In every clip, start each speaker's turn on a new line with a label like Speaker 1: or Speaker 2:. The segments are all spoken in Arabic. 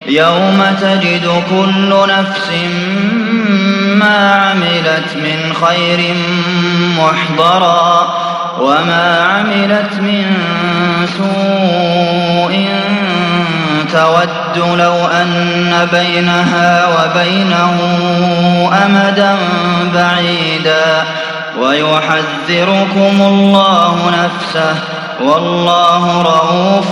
Speaker 1: يوم تجد كل نفس ما عملت من خير محضرا وما عملت من سوء تود لو أن بينها وبينه أمدا بعيدا ويحذركم الله نفسه والله رءوف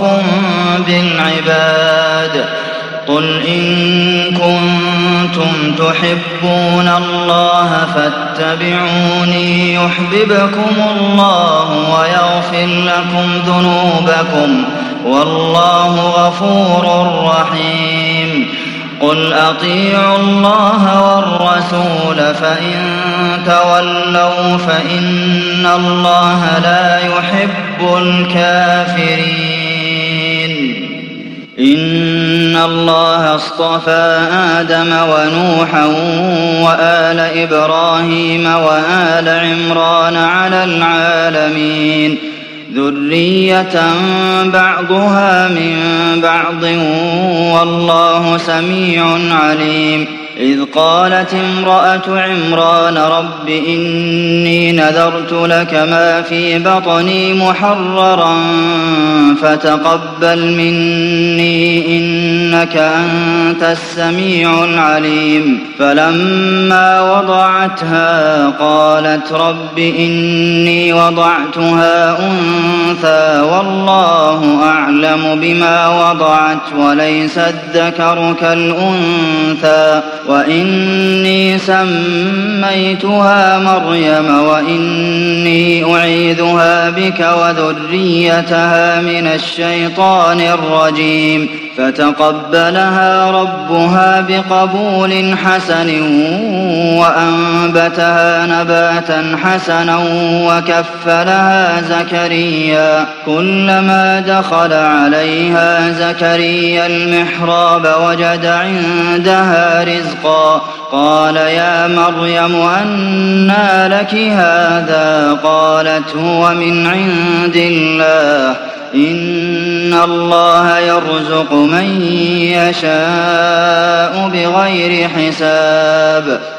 Speaker 1: بالعباد قل إن كنتم تحبون الله فاتبعوني يحببكم الله ويغفر لكم ذنوبكم والله غفور رحيم قل أطيعوا الله والرسول فإن تولوا فإن الله لا يحب الكافرين إن الله اصطفى آدم ونوحا وآل إبراهيم وآل عمران على العالمين ذرية بعضها من بعض والله سميع عليم إذ قالت امرأة عمران رب إني نذرت لك ما في بطني محررا فتقبل مني إنك أنت السميع العليم فلما وضعتها قالت رب إني وضعتها أنثى والله أعلم بما وضعت وليس الذكر كالأنثى وإني سميتها مريم وإني أعيذها بك وذريتها من الشيطان الرجيم فتقبلها ربها بقبول حسن وأنبتها نباتا حسنا وكفلها زكريا كلما دخل عليها زكريا المحراب وجد عندها رزقا قال يا مريم أنى لك هذا قالت هو من عند الله إن الله يرزق من يشاء بغير حساب